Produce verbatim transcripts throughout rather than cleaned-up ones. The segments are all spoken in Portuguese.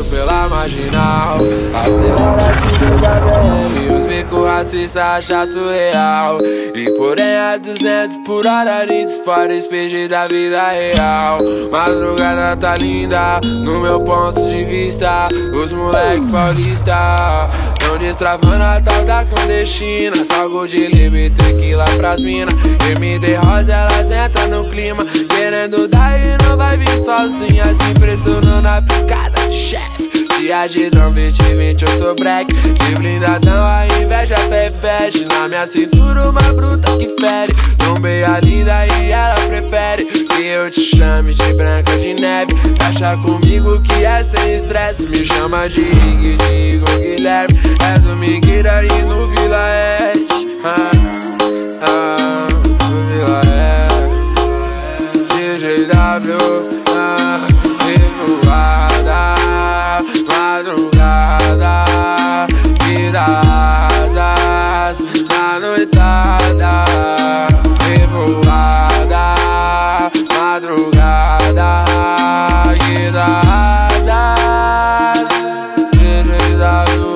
Lado pela marginal, acelera aqui da B M. Os bico racistas acham surreal. E porém a duzentos por hora de dispara despeje da vida real. Madrugada tá linda, no meu ponto de vista. Os moleque paulista tão destravando a tal da clandestina. Salgo de livre, tequila pras mina. M D Rosa, elas entram no clima, querendo dar e não vai vir sozinha, se impressionando a picada de chefe. Dia de dão vinte e vinte eu tô break. De blindadão a inveja até fede. Na minha cintura uma bruta que fere. Tombei a linda e ela prefere que eu te chame de Branca de Neve. Fecha comigo que é sem estresse. Me chama de Rig, de Igor Guilherme. É do Migueira e no Vila Ed. Ah, ah, no Vila Ed. D J W, ah, revoada. Madrugada, vida asas na noitada, revoada. Madrugada, vida asas, D J W.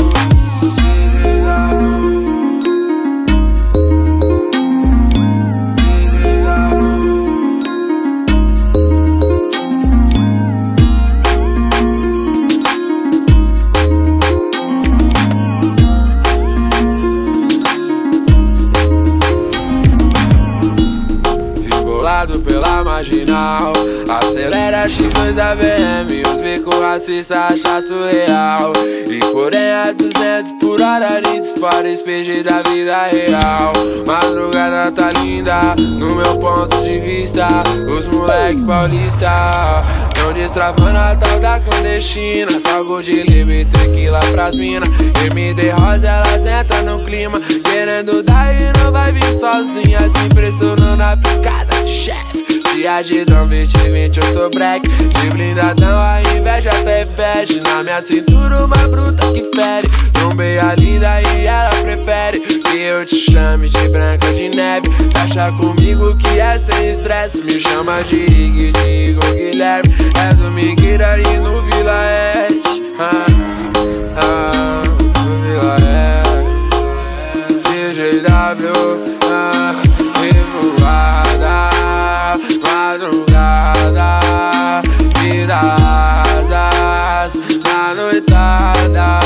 Pela marginal, acelera X dois A V M. Os bico racistas acham surreal. E porém a duzentos por hora de dispara despeje da vida real. Madrugada tá linda, no meu ponto de vista. Os moleque paulista tão destravando a tal da clandestina. Salgo de livre, tequila pras mina. M D Rosa, elas entram no clima, querendo dar e não vai vir sozinha, se impressionando a picada de chefe. Dia de dão vinte e vinte eu tô break. De blindadão a inveja até fede. Na minha cintura uma bruta que fere. Tombei a linda e ela prefere que eu te chame de Branca de Neve. Fecha comigo que é sem estresse. Me chama de Rig, de Igor Guilherme. É do Migueira e no Vila Ed. Ah, ah, no Vila Ed. D J W, ah, revoada. Madrugada, vida asas na noitada,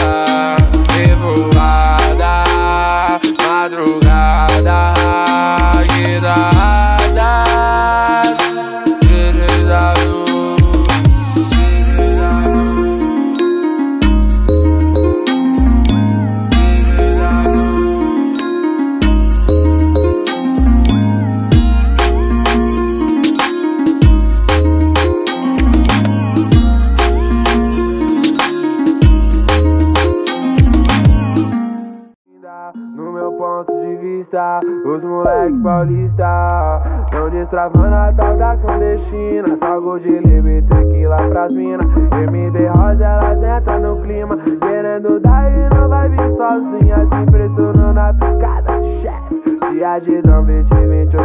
revoada. Madrugada, vida asas, D J W. No meu ponto de vista, os moleque paulista tão destravando a tal da clandestina. Salgo de livre, tequila pras mina. M D Rosa, elas entram no clima, querendo dar e não vai vir sozinha, se impressionando a picada de chefe. Dia de dão vinte e vinte